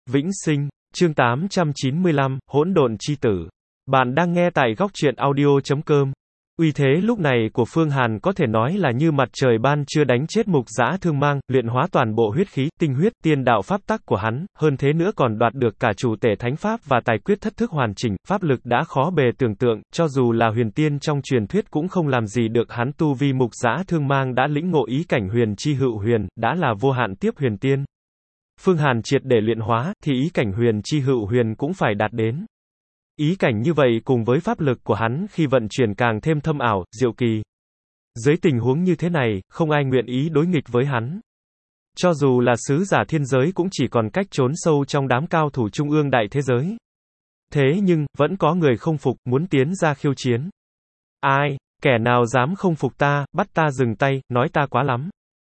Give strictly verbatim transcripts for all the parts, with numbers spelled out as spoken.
Vĩnh sinh, chương tám trăm chín mươi lăm, hỗn độn chi tử. Bạn đang nghe tại góc truyện audio chấm com. Uy thế lúc này của Phương Hàn có thể nói là như mặt trời ban trưa đánh chết mục dã thương mang, luyện hóa toàn bộ huyết khí, tinh huyết, tiên đạo pháp tắc của hắn, hơn thế nữa còn đoạt được cả chủ tể thánh pháp và tài quyết thất thức hoàn chỉnh, pháp lực đã khó bề tưởng tượng, cho dù là huyền tiên trong truyền thuyết cũng không làm gì được hắn. Tu vi mục dã thương mang đã lĩnh ngộ ý cảnh huyền chi hữu huyền, đã là vô hạn tiếp huyền tiên. Phương Hàn triệt để luyện hóa, thì ý cảnh huyền chi hữu huyền cũng phải đạt đến. Ý cảnh như vậy cùng với pháp lực của hắn khi vận chuyển càng thêm thâm ảo, diệu kỳ. Dưới tình huống như thế này, không ai nguyện ý đối nghịch với hắn. Cho dù là sứ giả thiên giới cũng chỉ còn cách trốn sâu trong đám cao thủ trung ương đại thế giới. Thế nhưng, vẫn có người không phục, muốn tiến ra khiêu chiến. Ai? Kẻ nào dám không phục ta, bắt ta dừng tay, nói ta quá lắm.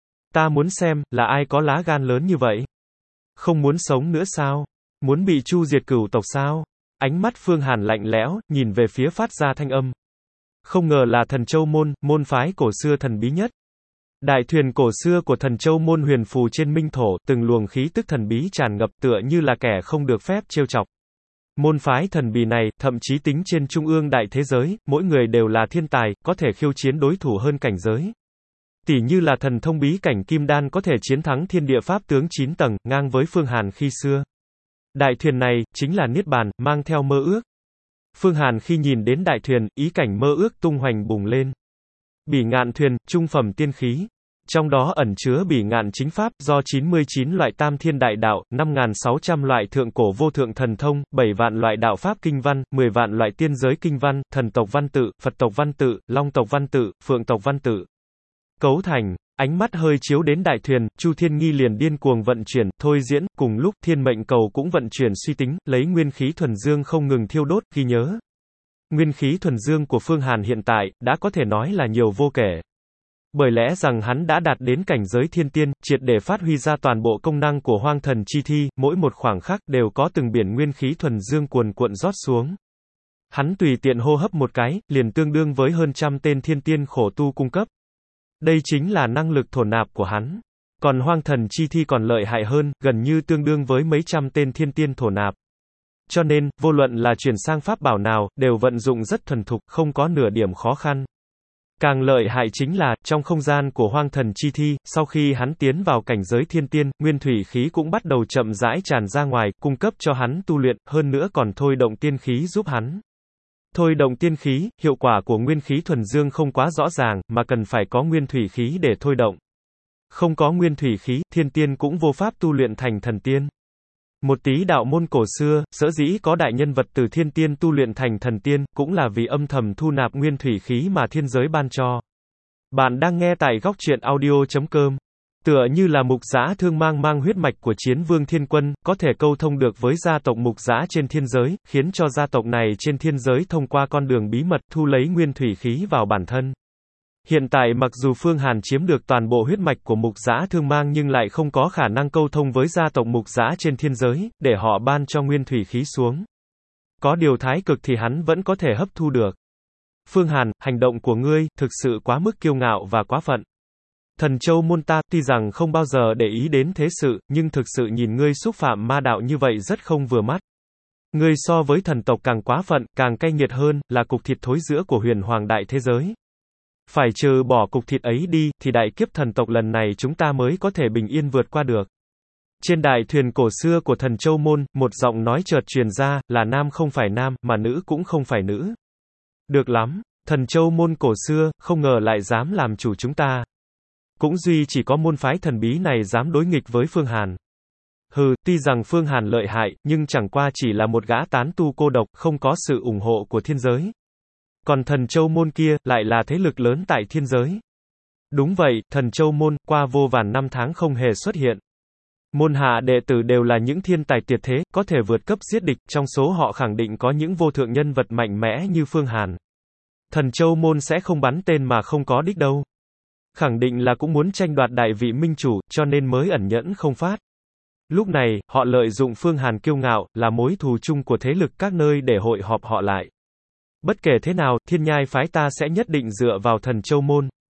Ta muốn xem, là ai có lá gan lớn như vậy? Không muốn sống nữa sao? Muốn bị chu diệt cửu tộc sao? Ánh mắt Phương Hàn lạnh lẽo, nhìn về phía phát ra thanh âm. Không ngờ là Thần Châu Môn, môn phái cổ xưa thần bí nhất. Đại thuyền cổ xưa của Thần Châu Môn huyền phù trên minh thổ, từng luồng khí tức thần bí tràn ngập tựa như là kẻ không được phép trêu chọc. Môn phái thần bí này, thậm chí tính trên trung ương đại thế giới, mỗi người đều là thiên tài, có thể khiêu chiến đối thủ hơn cảnh giới. Tỷ như là thần thông bí cảnh kim đan có thể chiến thắng thiên địa pháp tướng chín tầng, ngang với Phương Hàn khi xưa. Đại thuyền này, chính là Niết Bàn, mang theo mơ ước. Phương Hàn khi nhìn đến đại thuyền, ý cảnh mơ ước tung hoành bùng lên. Bỉ ngạn thuyền, trung phẩm tiên khí. Trong đó ẩn chứa bỉ ngạn chính pháp, do chín mươi chín loại tam thiên đại đạo, năm nghìn sáu trăm loại thượng cổ vô thượng thần thông, bảy vạn loại đạo pháp kinh văn, mười vạn loại tiên giới kinh văn, thần tộc văn tự, Phật tộc văn tự, Long tộc văn tự, Phượng tộc văn tự. Cấu thành. Ánh mắt hơi chiếu đến đại thuyền, Chu Thiên Nghi liền điên cuồng vận chuyển, thôi diễn, cùng lúc thiên mệnh cầu cũng vận chuyển suy tính, lấy nguyên khí thuần dương không ngừng thiêu đốt, ghi nhớ. Nguyên khí thuần dương của Phương Hàn hiện tại, đã có thể nói là nhiều vô kể. Bởi lẽ rằng hắn đã đạt đến cảnh giới thiên tiên, triệt để phát huy ra toàn bộ công năng của hoang thần chi thi, mỗi một khoảng khắc đều có từng biển nguyên khí thuần dương cuồn cuộn rót xuống. Hắn tùy tiện hô hấp một cái, liền tương đương với hơn trăm tên thiên tiên khổ tu cung cấp. Đây chính là năng lực thổ nạp của hắn. Còn hoang thần chi thi còn lợi hại hơn, gần như tương đương với mấy trăm tên thiên tiên thổ nạp. Cho nên, vô luận là chuyển sang pháp bảo nào, đều vận dụng rất thuần thục, không có nửa điểm khó khăn. Càng lợi hại chính là, trong không gian của hoang thần chi thi, sau khi hắn tiến vào cảnh giới thiên tiên, nguyên thủy khí cũng bắt đầu chậm rãi tràn ra ngoài, cung cấp cho hắn tu luyện, hơn nữa còn thôi động tiên khí giúp hắn. Thôi động tiên khí, hiệu quả của nguyên khí thuần dương không quá rõ ràng, mà cần phải có nguyên thủy khí để thôi động. Không có nguyên thủy khí, thiên tiên cũng vô pháp tu luyện thành thần tiên. Một tí đạo môn cổ xưa, sở dĩ có đại nhân vật từ thiên tiên tu luyện thành thần tiên, cũng là vì âm thầm thu nạp nguyên thủy khí mà thiên giới ban cho. Bạn đang nghe tại góc truyện audio chấm com. Tựa như là mục dã thương mang mang huyết mạch của chiến vương thiên quân, có thể câu thông được với gia tộc mục dã trên thiên giới, khiến cho gia tộc này trên thiên giới thông qua con đường bí mật thu lấy nguyên thủy khí vào bản thân. Hiện tại mặc dù Phương Hàn chiếm được toàn bộ huyết mạch của mục dã thương mang nhưng lại không có khả năng câu thông với gia tộc mục dã trên thiên giới, để họ ban cho nguyên thủy khí xuống. Có điều thái cực thì hắn vẫn có thể hấp thu được. Phương Hàn, hành động của ngươi, thực sự quá mức kiêu ngạo và quá phận. Thần Châu Môn ta, tuy rằng không bao giờ để ý đến thế sự, nhưng thực sự nhìn ngươi xúc phạm ma đạo như vậy rất không vừa mắt. Ngươi so với thần tộc càng quá phận, càng cay nghiệt hơn, là cục thịt thối rữa của huyền hoàng đại thế giới. Phải trừ bỏ cục thịt ấy đi, thì đại kiếp thần tộc lần này chúng ta mới có thể bình yên vượt qua được. Trên đại thuyền cổ xưa của Thần Châu Môn, một giọng nói chợt truyền ra, là nam không phải nam, mà nữ cũng không phải nữ. Được lắm, Thần Châu Môn cổ xưa, không ngờ lại dám làm chủ chúng ta. Cũng duy chỉ có môn phái thần bí này dám đối nghịch với Phương Hàn. Hừ, tuy rằng Phương Hàn lợi hại, nhưng chẳng qua chỉ là một gã tán tu cô độc, không có sự ủng hộ của thiên giới. Còn Thần Châu Môn kia, lại là thế lực lớn tại thiên giới. Đúng vậy, Thần Châu Môn, qua vô vàn năm tháng không hề xuất hiện. Môn hạ đệ tử đều là những thiên tài tuyệt thế, có thể vượt cấp giết địch, trong số họ khẳng định có những vô thượng nhân vật mạnh mẽ như Phương Hàn. Thần Châu Môn sẽ không bắn tên mà không có đích đâu. Khẳng định là cũng muốn tranh đoạt đại vị minh chủ, cho nên mới ẩn nhẫn không phát. Lúc này, họ lợi dụng Phương Hàn kiêu ngạo, là mối thù chung của thế lực các nơi để hội họp họ lại. Bất kể thế nào, thiên nhai phái ta sẽ nhất định dựa vào Thần Châu Môn.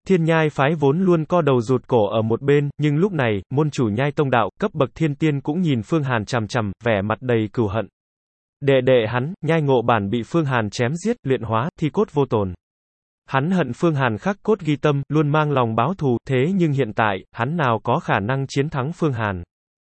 Thiên Nhai phái vốn luôn co đầu rụt cổ ở một bên, nhưng lúc này, môn chủ Nhai Tông đạo, cấp bậc thiên tiên cũng nhìn Phương Hàn chằm chằm, vẻ mặt đầy cừu hận. Đệ đệ hắn, Nhai Ngộ Bản bị Phương Hàn chém giết, luyện hóa, thi cốt vô tồn. Hắn hận Phương Hàn khắc cốt ghi tâm, luôn mang lòng báo thù, thế nhưng hiện tại, hắn nào có khả năng chiến thắng Phương Hàn.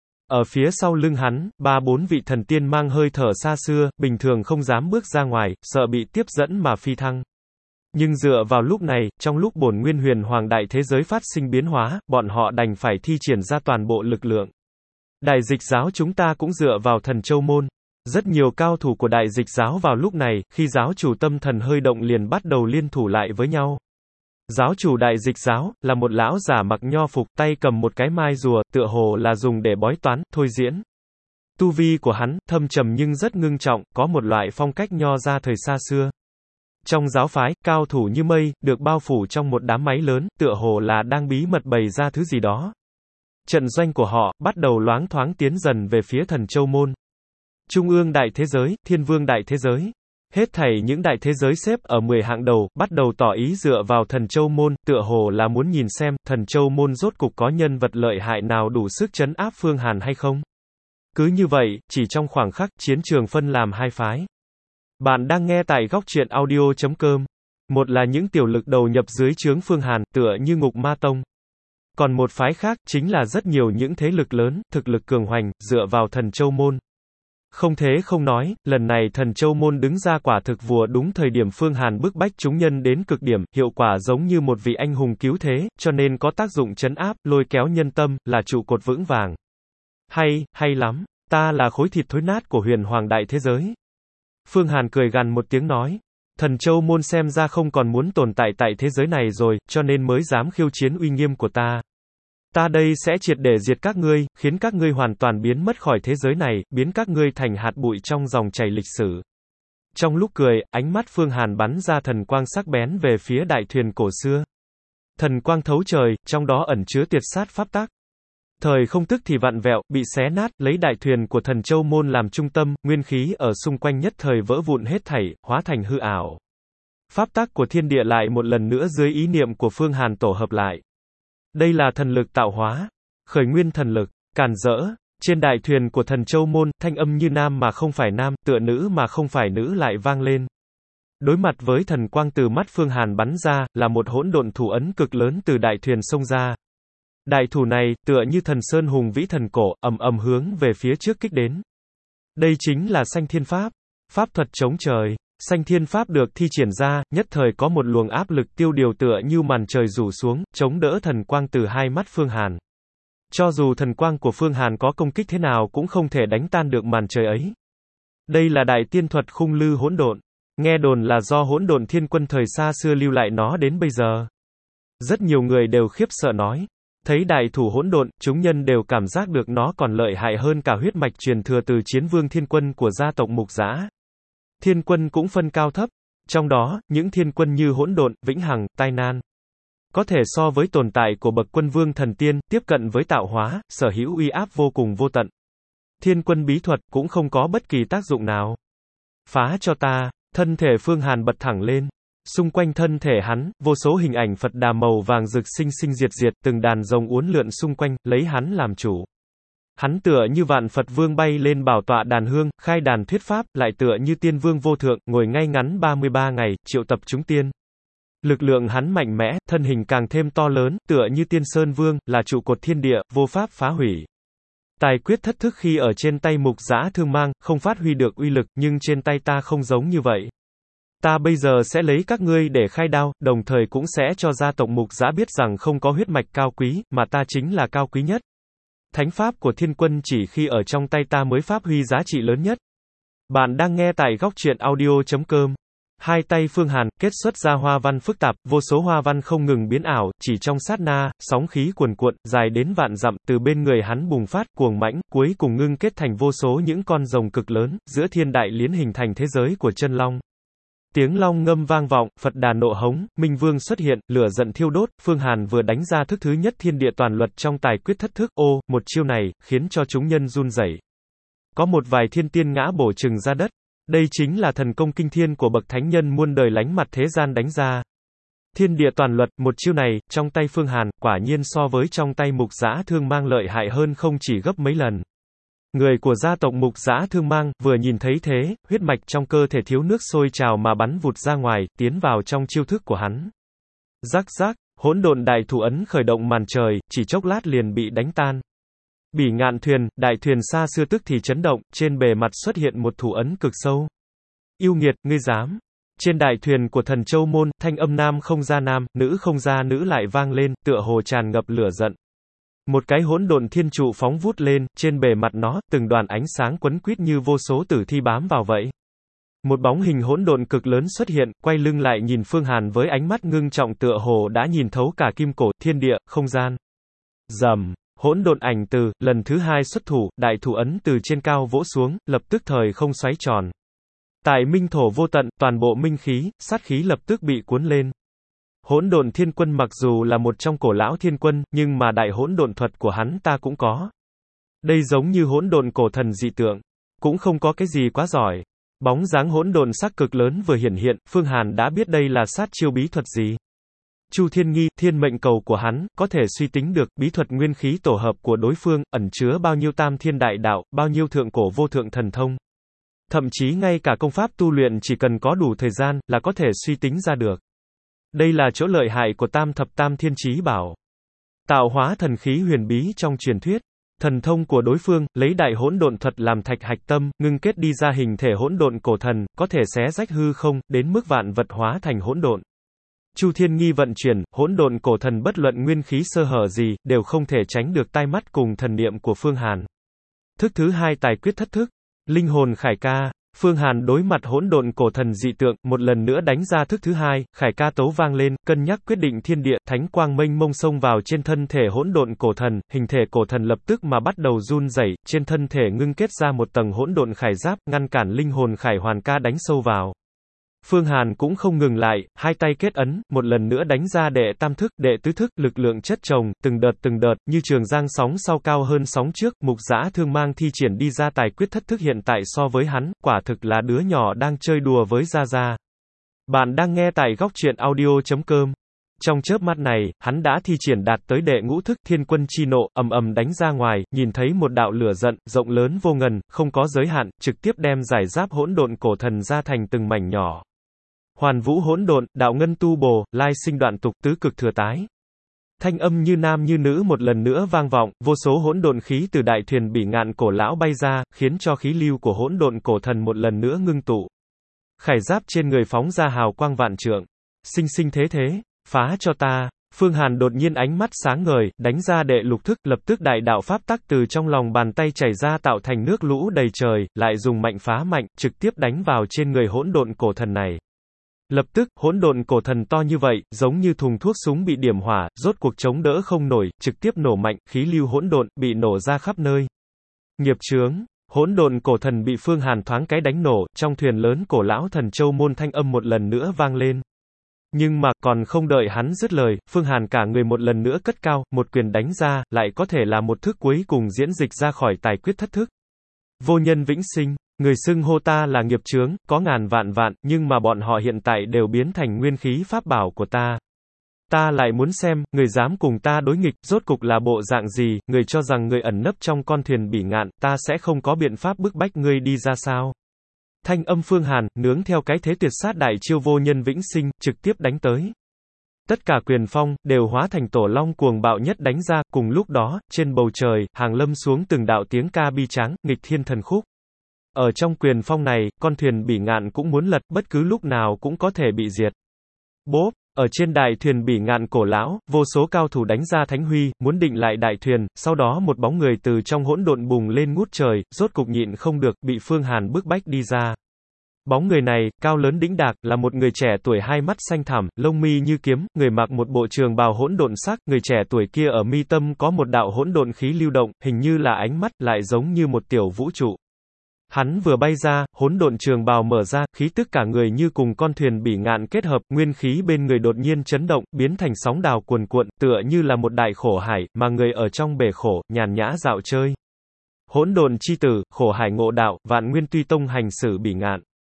Ở phía sau lưng hắn, ba bốn vị thần tiên mang hơi thở xa xưa, bình thường không dám bước ra ngoài, sợ bị tiếp dẫn mà phi thăng. Nhưng dựa vào lúc này, trong lúc bổn nguyên huyền hoàng đại thế giới phát sinh biến hóa, bọn họ đành phải thi triển ra toàn bộ lực lượng. Đại dịch giáo chúng ta cũng dựa vào thần châu môn. Rất nhiều cao thủ của đại dịch giáo vào lúc này, khi giáo chủ tâm thần hơi động liền bắt đầu liên thủ lại với nhau. Giáo chủ đại dịch giáo, là một lão giả mặc nho phục, tay cầm một cái mai rùa, tựa hồ là dùng để bói toán, thôi diễn. Tu vi của hắn, thâm trầm nhưng rất ngưng trọng, có một loại phong cách nho ra thời xa xưa. Trong giáo phái, cao thủ như mây, được bao phủ trong một đám máy lớn, tựa hồ là đang bí mật bày ra thứ gì đó. Trận doanh của họ, bắt đầu loáng thoáng tiến dần về phía thần châu môn. Trung ương đại thế giới, thiên vương đại thế giới. Hết thảy những đại thế giới xếp ở mười hạng đầu, bắt đầu tỏ ý dựa vào thần châu môn, tựa hồ là muốn nhìn xem, thần châu môn rốt cục có nhân vật lợi hại nào đủ sức trấn áp Phương Hàn hay không. Cứ như vậy, chỉ trong khoảng khắc, chiến trường phân làm hai phái. Bạn đang nghe tại góc truyện audio chấm com. Một là những tiểu lực đầu nhập dưới trướng Phương Hàn, tựa như Ngục Ma Tông. Còn một phái khác, chính là rất nhiều những thế lực lớn, thực lực cường hoành, dựa vào thần châu môn. Không thế không nói, lần này thần châu môn đứng ra quả thực vừa đúng thời điểm Phương Hàn bức bách chúng nhân đến cực điểm, hiệu quả giống như một vị anh hùng cứu thế, cho nên có tác dụng trấn áp, lôi kéo nhân tâm, là trụ cột vững vàng. Hay, hay lắm, ta là khối thịt thối nát của huyền hoàng đại thế giới. Phương Hàn cười gằn một tiếng nói, thần châu môn xem ra không còn muốn tồn tại tại thế giới này rồi, cho nên mới dám khiêu chiến uy nghiêm của ta. Ta đây sẽ triệt để diệt các ngươi, khiến các ngươi hoàn toàn biến mất khỏi thế giới này, biến các ngươi thành hạt bụi trong dòng chảy lịch sử. Trong lúc cười, ánh mắt Phương Hàn bắn ra thần quang sắc bén về phía đại thuyền cổ xưa. Thần quang thấu trời, trong đó ẩn chứa tuyệt sát pháp tắc. Thời không tức thì vặn vẹo, bị xé nát, lấy đại thuyền của thần châu môn làm trung tâm, nguyên khí ở xung quanh nhất thời vỡ vụn hết thảy, hóa thành hư ảo. Pháp tắc của thiên địa lại một lần nữa dưới ý niệm của Phương Hàn tổ hợp lại. Đây là thần lực tạo hóa, khởi nguyên thần lực, càn rỡ. Trên đại thuyền của thần châu môn, thanh âm như nam mà không phải nam, tựa nữ mà không phải nữ lại vang lên. Đối mặt với thần quang từ mắt Phương Hàn bắn ra, là một hỗn độn thủ ấn cực lớn từ đại thuyền xông ra. Đại thủ này, tựa như thần sơn hùng vĩ thần cổ, ầm ầm hướng về phía trước kích đến. Đây chính là Sanh Thiên Pháp, pháp thuật chống trời. Sanh Thiên Pháp được thi triển ra, nhất thời có một luồng áp lực tiêu điều tựa như màn trời rủ xuống, chống đỡ thần quang từ hai mắt Phương Hàn. Cho dù thần quang của Phương Hàn có công kích thế nào cũng không thể đánh tan được màn trời ấy. Đây là đại tiên thuật khung lư hỗn độn. Nghe đồn là do hỗn độn thiên quân thời xa xưa lưu lại nó đến bây giờ. Rất nhiều người đều khiếp sợ nói. Thấy đại thủ hỗn độn, chúng nhân đều cảm giác được nó còn lợi hại hơn cả huyết mạch truyền thừa từ chiến vương thiên quân của gia tộc Mục Dã. Thiên quân cũng phân cao thấp. Trong đó, những thiên quân như hỗn độn, vĩnh hằng, tai nan. Có thể so với tồn tại của bậc quân vương thần tiên, tiếp cận với tạo hóa, sở hữu uy áp vô cùng vô tận. Thiên quân bí thuật, cũng không có bất kỳ tác dụng nào. Phá cho ta, thân thể Phương Hàn bật thẳng lên. Xung quanh thân thể hắn, vô số hình ảnh Phật đà màu vàng rực sinh sinh diệt diệt, từng đàn rồng uốn lượn xung quanh, lấy hắn làm chủ. Hắn tựa như vạn Phật vương bay lên bảo tọa đàn hương, khai đàn thuyết pháp, lại tựa như tiên vương vô thượng, ngồi ngay ngắn ba mươi ba ngày, triệu tập chúng tiên. Lực lượng hắn mạnh mẽ, thân hình càng thêm to lớn, tựa như tiên sơn vương, là trụ cột thiên địa, vô pháp phá hủy. Tài quyết thất thức khi ở trên tay Mục Dã thương mang, không phát huy được uy lực, nhưng trên tay ta không giống như vậy. Ta bây giờ sẽ lấy các ngươi để khai đao, đồng thời cũng sẽ cho gia tộc Mục Dã biết rằng không có huyết mạch cao quý, mà ta chính là cao quý nhất. Thánh pháp của thiên quân chỉ khi ở trong tay ta mới phát huy giá trị lớn nhất. Bạn đang nghe tại góc truyện audio chấm com. Hai tay Phương Hàn, kết xuất ra hoa văn phức tạp, vô số hoa văn không ngừng biến ảo, chỉ trong sát na, sóng khí cuồn cuộn, dài đến vạn dặm, từ bên người hắn bùng phát, cuồng mãnh, cuối cùng ngưng kết thành vô số những con rồng cực lớn, giữa thiên đại liến hình thành thế giới của chân long. Tiếng long ngâm vang vọng, Phật đà nộ hống, Minh Vương xuất hiện, lửa giận thiêu đốt, Phương Hàn vừa đánh ra thức thứ nhất thiên địa toàn luật trong tài quyết thất thức, ô, một chiêu này, khiến cho chúng nhân run rẩy. Có một vài thiên tiên ngã bổ chừng ra đất. Đây chính là thần công kinh thiên của bậc thánh nhân muôn đời lánh mặt thế gian đánh ra. Thiên địa toàn luật, một chiêu này, trong tay Phương Hàn, quả nhiên so với trong tay Mục Dã Thương Mang lợi hại hơn không chỉ gấp mấy lần. Người của gia tộc Mục Dã Thương Mang, vừa nhìn thấy thế, huyết mạch trong cơ thể thiếu nước sôi trào mà bắn vụt ra ngoài, tiến vào trong chiêu thức của hắn. Rắc rắc, hỗn độn đại thủ ấn khởi động màn trời, chỉ chốc lát liền bị đánh tan. Bỉ Ngạn thuyền, đại thuyền xa xưa tức thì chấn động, trên bề mặt xuất hiện một thủ ấn cực sâu. Yêu nghiệt, ngươi dám. Trên đại thuyền của Thần Châu Môn, thanh âm nam không ra nam, nữ không ra nữ lại vang lên, tựa hồ tràn ngập lửa giận. Một cái hỗn độn thiên trụ phóng vút lên, trên bề mặt nó, từng đoàn ánh sáng quấn quýt như vô số tử thi bám vào vậy. Một bóng hình hỗn độn cực lớn xuất hiện, quay lưng lại nhìn Phương Hàn với ánh mắt ngưng trọng tựa hồ đã nhìn thấu cả kim cổ, thiên địa, không gian. Rầm, hỗn độn ảnh từ, lần thứ hai xuất thủ, đại thủ ấn từ trên cao vỗ xuống, lập tức thời không xoáy tròn. Tại minh thổ vô tận, toàn bộ minh khí, sát khí lập tức bị cuốn lên. Hỗn độn thiên quân mặc dù là một trong cổ lão thiên quân, nhưng mà đại hỗn độn thuật của hắn ta cũng có. Đây giống như hỗn độn cổ thần dị tượng, cũng không có cái gì quá giỏi. Bóng dáng hỗn độn sắc cực lớn vừa hiển hiện, Phương Hàn đã biết đây là sát chiêu bí thuật gì. Chu Thiên Nghi, thiên mệnh cầu của hắn, có thể suy tính được, bí thuật nguyên khí tổ hợp của đối phương, ẩn chứa bao nhiêu tam thiên đại đạo, bao nhiêu thượng cổ vô thượng thần thông. Thậm chí ngay cả công pháp tu luyện chỉ cần có đủ thời gian, là có thể suy tính ra được. Đây là chỗ lợi hại của tam thập tam thiên chí bảo. Tạo hóa thần khí huyền bí trong truyền thuyết. Thần thông của đối phương, lấy đại hỗn độn thuật làm thạch hạch tâm, ngưng kết đi ra hình thể hỗn độn cổ thần, có thể xé rách hư không, đến mức vạn vật hóa thành hỗn độn. Chu Thiên Nghi vận chuyển, hỗn độn cổ thần bất luận nguyên khí sơ hở gì, đều không thể tránh được tai mắt cùng thần niệm của Phương Hàn. Thức thứ hai tài quyết thất thức, linh hồn khải ca. Phương Hàn đối mặt hỗn độn cổ thần dị tượng, một lần nữa đánh ra thức thứ hai, khải ca tấu vang lên, cân nhắc quyết định thiên địa, thánh quang mênh mông xông vào trên thân thể hỗn độn cổ thần, hình thể cổ thần lập tức mà bắt đầu run rẩy, trên thân thể ngưng kết ra một tầng hỗn độn khải giáp, ngăn cản linh hồn khải hoàn ca đánh sâu vào. Phương Hàn cũng không ngừng lại, hai tay kết ấn, một lần nữa đánh ra đệ tam thức, đệ tứ thức, lực lượng chất chồng, từng đợt từng đợt, như trường giang sóng sau cao hơn sóng trước, Mục Dã Thương Mang thi triển đi ra tài quyết thất thức hiện tại so với hắn, quả thực là đứa nhỏ đang chơi đùa với Gia Gia. Bạn đang nghe tại góc truyện audio chấm com. Trong chớp mắt này, hắn đã thi triển đạt tới đệ ngũ thức thiên quân chi nộ, ầm ầm đánh ra ngoài, nhìn thấy một đạo lửa giận, rộng lớn vô ngần, không có giới hạn, trực tiếp đem giải giáp hỗn độn cổ thần ra thành từng mảnh nhỏ. Hoàn vũ hỗn độn, đạo ngân tu bồ, lai sinh đoạn tục, tứ cực thừa tái. Thanh âm như nam như nữ một lần nữa vang vọng, vô số hỗn độn khí từ đại thuyền Bỉ Ngạn cổ lão bay ra, khiến cho khí lưu của hỗn độn cổ thần một lần nữa ngưng tụ. Khải giáp trên người phóng ra hào quang vạn trượng. Sinh sinh thế thế, phá cho ta. Phương Hàn đột nhiên ánh mắt sáng ngời, đánh ra đệ lục thức, lập tức đại đạo pháp tắc từ trong lòng bàn tay chảy ra tạo thành nước lũ đầy trời, lại dùng mạnh phá mạnh, trực tiếp đánh vào trên người hỗn độn cổ thần này. Lập tức, hỗn độn cổ thần to như vậy, giống như thùng thuốc súng bị điểm hỏa, rốt cuộc chống đỡ không nổi, trực tiếp nổ mạnh, khí lưu hỗn độn bị nổ ra khắp nơi. Nghiệp chướng, hỗn độn cổ thần bị Phương Hàn thoáng cái đánh nổ, trong thuyền lớn cổ lão Thần Châu Môn thanh âm một lần nữa vang lên. Nhưng mà, còn không đợi hắn dứt lời, Phương Hàn cả người một lần nữa cất cao, một quyền đánh ra, lại có thể là một thức cuối cùng diễn dịch ra khỏi tài quyết thất thức. Vô nhân vĩnh sinh. Người xưng hô ta là nghiệp chướng, có ngàn vạn vạn, nhưng mà bọn họ hiện tại đều biến thành nguyên khí pháp bảo của ta. Ta lại muốn xem, người dám cùng ta đối nghịch, rốt cục là bộ dạng gì, người cho rằng người ẩn nấp trong con thuyền Bỉ Ngạn, ta sẽ không có biện pháp bức bách ngươi đi ra sao. Thanh âm Phương Hàn, nướng theo cái thế tuyệt sát đại chiêu vô nhân vĩnh sinh, trực tiếp đánh tới. Tất cả quyền phong, đều hóa thành tổ long cuồng bạo nhất đánh ra, cùng lúc đó, trên bầu trời, hàng lâm xuống từng đạo tiếng ca bi tráng, nghịch thiên thần khúc. Ở trong quyền phong này, con thuyền Bỉ Ngạn cũng muốn lật, bất cứ lúc nào cũng có thể bị diệt. Bốp, ở trên đại thuyền Bỉ Ngạn cổ lão, vô số cao thủ đánh ra thánh huy, muốn định lại đại thuyền, sau đó một bóng người từ trong hỗn độn bùng lên ngút trời, rốt cục nhịn không được, bị Phương Hàn bức bách đi ra. Bóng người này, cao lớn đĩnh đạc, là một người trẻ tuổi hai mắt xanh thẳm, lông mi như kiếm, người mặc một bộ trường bào hỗn độn sắc, người trẻ tuổi kia ở mi tâm có một đạo hỗn độn khí lưu động, hình như là ánh mắt, lại giống như một tiểu vũ trụ. Hắn vừa bay ra, hỗn độn trường bào mở ra, khí tức cả người như cùng con thuyền Bỉ Ngạn kết hợp, nguyên khí bên người đột nhiên chấn động, biến thành sóng đào cuồn cuộn, tựa như là một đại khổ hải, mà người ở trong bể khổ, nhàn nhã dạo chơi. Hỗn độn chi tử, khổ hải ngộ đạo, vạn nguyên tuy tông hành xử Bỉ Ngạn.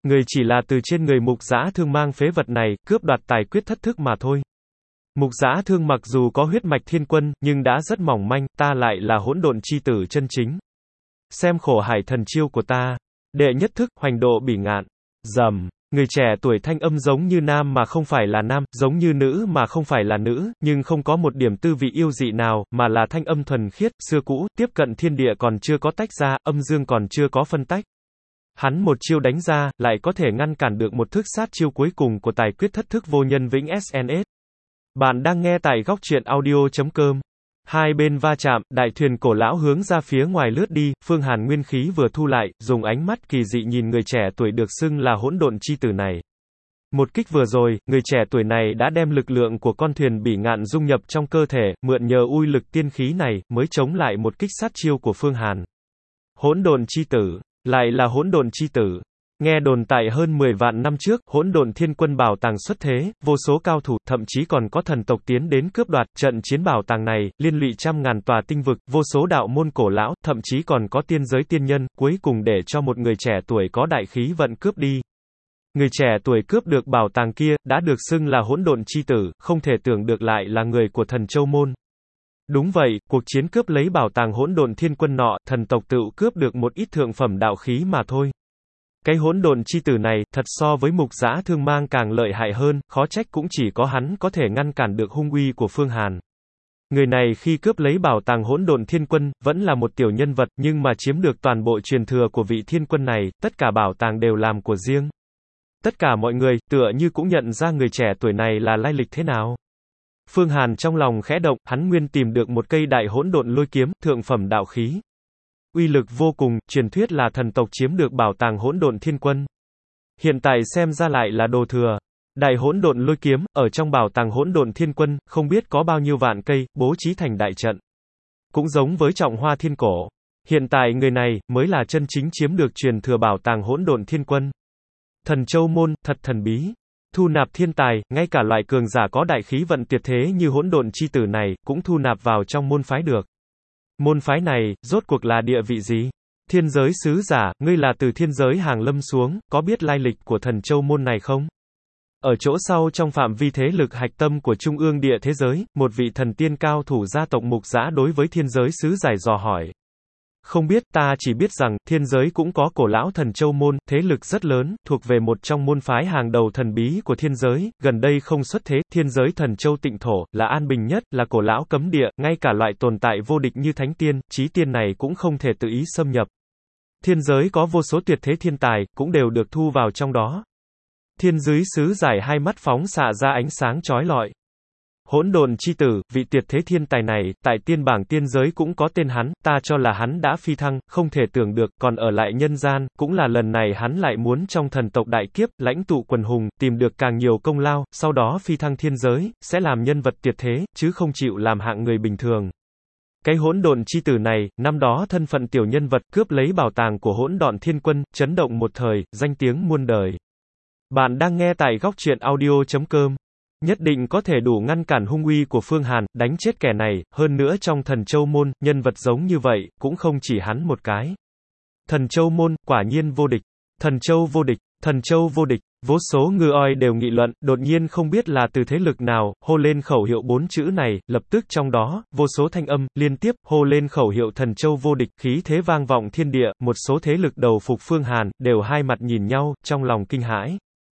Người chỉ là từ trên người Mục Dã Thương mang phế vật này, cướp đoạt tài quyết thất thức mà thôi. Mục Dã Thương mặc dù có huyết mạch thiên quân, nhưng đã rất mỏng manh, ta lại là hỗn độn chi tử chân chính. Xem khổ hải thần chiêu của ta. Đệ nhất thức, hoành độ bỉ ngạn. Rầm. Người trẻ tuổi thanh âm giống như nam mà không phải là nam, giống như nữ mà không phải là nữ, nhưng không có một điểm tư vị yêu dị nào, mà là thanh âm thuần khiết, xưa cũ, tiếp cận thiên địa còn chưa có tách ra, âm dương còn chưa có phân tách. Hắn một chiêu đánh ra, lại có thể ngăn cản được một thức sát chiêu cuối cùng của tài quyết thất thức vô nhân vĩnh ét en ét. Bạn đang nghe tại góc truyện audio chấm com. Hai bên va chạm, đại thuyền cổ lão hướng ra phía ngoài lướt đi, Phương Hàn nguyên khí vừa thu lại, dùng ánh mắt kỳ dị nhìn người trẻ tuổi được xưng là hỗn độn chi tử này. Một kích vừa rồi, người trẻ tuổi này đã đem lực lượng của con thuyền bỉ ngạn dung nhập trong cơ thể, mượn nhờ uy lực tiên khí này, mới chống lại một kích sát chiêu của Phương Hàn. Hỗn độn chi tử, lại là hỗn độn chi tử. Nghe đồn tại hơn mười vạn năm trước, hỗn độn thiên quân bảo tàng xuất thế, vô số cao thủ, thậm chí còn có thần tộc tiến đến cướp đoạt, trận chiến bảo tàng này, liên lụy trăm ngàn tòa tinh vực, vô số đạo môn cổ lão, thậm chí còn có tiên giới tiên nhân, cuối cùng để cho một người trẻ tuổi có đại khí vận cướp đi. Người trẻ tuổi cướp được bảo tàng kia, đã được xưng là hỗn độn chi tử, không thể tưởng được lại là người của thần châu môn. Đúng vậy, cuộc chiến cướp lấy bảo tàng hỗn độn thiên quân nọ, thần tộc tự cướp được một ít thượng phẩm đạo khí mà thôi. Cái hỗn độn chi tử này, thật so với Mục Dã Thương mang càng lợi hại hơn, khó trách cũng chỉ có hắn có thể ngăn cản được hung uy của Phương Hàn. Người này khi cướp lấy bảo tàng hỗn độn thiên quân, vẫn là một tiểu nhân vật, nhưng mà chiếm được toàn bộ truyền thừa của vị thiên quân này, tất cả bảo tàng đều làm của riêng. Tất cả mọi người, tựa như cũng nhận ra người trẻ tuổi này là lai lịch thế nào. Phương Hàn trong lòng khẽ động, hắn nguyên tìm được một cây đại hỗn độn lôi kiếm, thượng phẩm đạo khí. Uy lực vô cùng, truyền thuyết là thần tộc chiếm được bảo tàng hỗn độn thiên quân. Hiện tại xem ra lại là đồ thừa. Đại hỗn độn lôi kiếm, ở trong bảo tàng hỗn độn thiên quân, không biết có bao nhiêu vạn cây, bố trí thành đại trận. Cũng giống với trọng hoa thiên cổ. Hiện tại người này, mới là chân chính chiếm được truyền thừa bảo tàng hỗn độn thiên quân. Thần châu môn, thật thần bí. Thu nạp thiên tài, ngay cả loại cường giả có đại khí vận tuyệt thế như hỗn độn chi tử này, cũng thu nạp vào trong môn phái được. Môn phái này, rốt cuộc là địa vị gì? Thiên giới sứ giả, ngươi là từ thiên giới hàng lâm xuống, có biết lai lịch của thần châu môn này không? Ở chỗ sau trong phạm vi thế lực hạch tâm của trung ương địa thế giới, một vị thần tiên cao thủ gia tộc Mục Dã đối với thiên giới sứ giải dò hỏi. Không biết, ta chỉ biết rằng, thiên giới cũng có cổ lão thần châu môn, thế lực rất lớn, thuộc về một trong môn phái hàng đầu thần bí của thiên giới, gần đây không xuất thế, thiên giới thần châu tịnh thổ, là an bình nhất, là cổ lão cấm địa, ngay cả loại tồn tại vô địch như thánh tiên, chí tiên này cũng không thể tự ý xâm nhập. Thiên giới có vô số tuyệt thế thiên tài, cũng đều được thu vào trong đó. Thiên giới sứ giải hai mắt phóng xạ ra ánh sáng chói lọi. Hỗn độn chi tử, vị tuyệt thế thiên tài này, tại tiên bảng tiên giới cũng có tên hắn, ta cho là hắn đã phi thăng, không thể tưởng được, còn ở lại nhân gian, cũng là lần này hắn lại muốn trong thần tộc đại kiếp, lãnh tụ quần hùng, tìm được càng nhiều công lao, sau đó phi thăng thiên giới, sẽ làm nhân vật tuyệt thế, chứ không chịu làm hạng người bình thường. Cái hỗn độn chi tử này, năm đó thân phận tiểu nhân vật cướp lấy bảo tàng của hỗn độn thiên quân, chấn động một thời, danh tiếng muôn đời. Bạn đang nghe tại góc truyện audio chấm com. Nhất định có thể đủ ngăn cản hung uy của Phương Hàn, đánh chết kẻ này, hơn nữa trong thần châu môn, nhân vật giống như vậy, cũng không chỉ hắn một cái. Thần châu môn, quả nhiên vô địch. Thần châu vô địch, thần châu vô địch, vô số ngư oi đều nghị luận, đột nhiên không biết là từ thế lực nào, hô lên khẩu hiệu bốn chữ này, lập tức trong đó, vô số thanh âm, liên tiếp, hô lên khẩu hiệu thần châu vô địch, khí thế vang vọng thiên địa, một số thế lực đầu phục Phương Hàn, đều hai mặt nhìn nhau, trong lòng kinh hãi.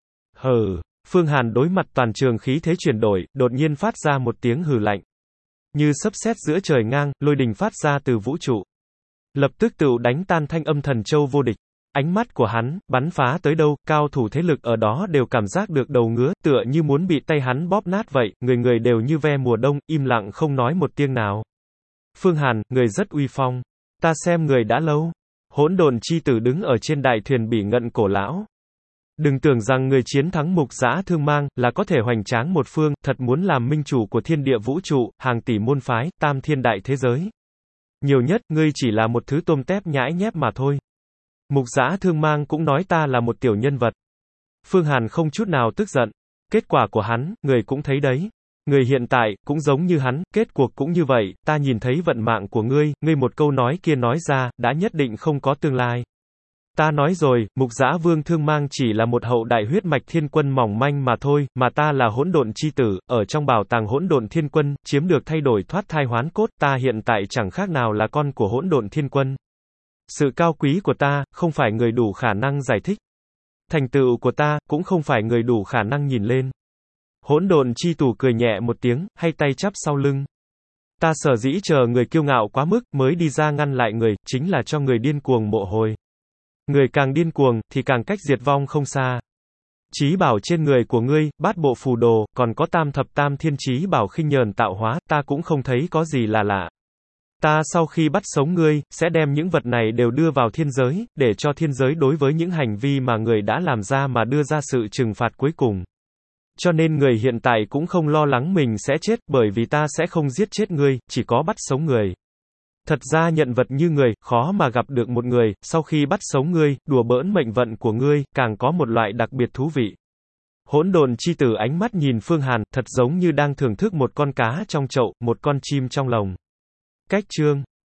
Hừ. Phương Hàn đối mặt toàn trường khí thế chuyển đổi, đột nhiên phát ra một tiếng hừ lạnh. Như sấm sét giữa trời ngang, lôi đình phát ra từ vũ trụ. Lập tức tựu đánh tan thanh âm thần châu vô địch. Ánh mắt của hắn, bắn phá tới đâu, cao thủ thế lực ở đó đều cảm giác được đầu ngứa, tựa như muốn bị tay hắn bóp nát vậy, người người đều như ve mùa đông, im lặng không nói một tiếng nào. Phương Hàn, người rất uy phong. Ta xem người đã lâu. Hỗn độn chi tử đứng ở trên đại thuyền bỉ ngạn cổ lão. Đừng tưởng rằng người chiến thắng Mục Dã Thương mang, là có thể hoành tráng một phương, thật muốn làm minh chủ của thiên địa vũ trụ, hàng tỷ môn phái, tam thiên đại thế giới. Nhiều nhất, ngươi chỉ là một thứ tôm tép nhãi nhép mà thôi. Mục Dã Thương mang cũng nói ta là một tiểu nhân vật. Phương Hàn không chút nào tức giận. Kết quả của hắn, người cũng thấy đấy. Người hiện tại, cũng giống như hắn, kết cuộc cũng như vậy, ta nhìn thấy vận mạng của ngươi, ngươi một câu nói kia nói ra, đã nhất định không có tương lai. Ta nói rồi, Mục Dã Vương Thương Mang chỉ là một hậu đại huyết mạch thiên quân mỏng manh mà thôi, mà ta là hỗn độn chi tử, ở trong bảo tàng hỗn độn thiên quân, chiếm được thay đổi thoát thai hoán cốt, ta hiện tại chẳng khác nào là con của hỗn độn thiên quân. Sự cao quý của ta, không phải người đủ khả năng giải thích. Thành tựu của ta, cũng không phải người đủ khả năng nhìn lên. Hỗn độn chi tù cười nhẹ một tiếng, hay tay chắp sau lưng. Ta sở dĩ chờ người kiêu ngạo quá mức, mới đi ra ngăn lại người, chính là cho người điên cuồng mộ hồi. Người càng điên cuồng, thì càng cách diệt vong không xa. Chí bảo trên người của ngươi, bát bộ phù đồ, còn có tam thập tam thiên chí bảo khinh nhờn tạo hóa, ta cũng không thấy có gì là lạ. Ta sau khi bắt sống ngươi, sẽ đem những vật này đều đưa vào thiên giới, để cho thiên giới đối với những hành vi mà người đã làm ra mà đưa ra sự trừng phạt cuối cùng. Cho nên người hiện tại cũng không lo lắng mình sẽ chết, bởi vì ta sẽ không giết chết ngươi, chỉ có bắt sống người. Thật ra nhận vật như người, khó mà gặp được một người, sau khi bắt sống ngươi, đùa bỡn mệnh vận của ngươi, càng có một loại đặc biệt thú vị. Hỗn độn chi tử ánh mắt nhìn Phương Hàn, thật giống như đang thưởng thức một con cá trong chậu, một con chim trong lồng. Cách chương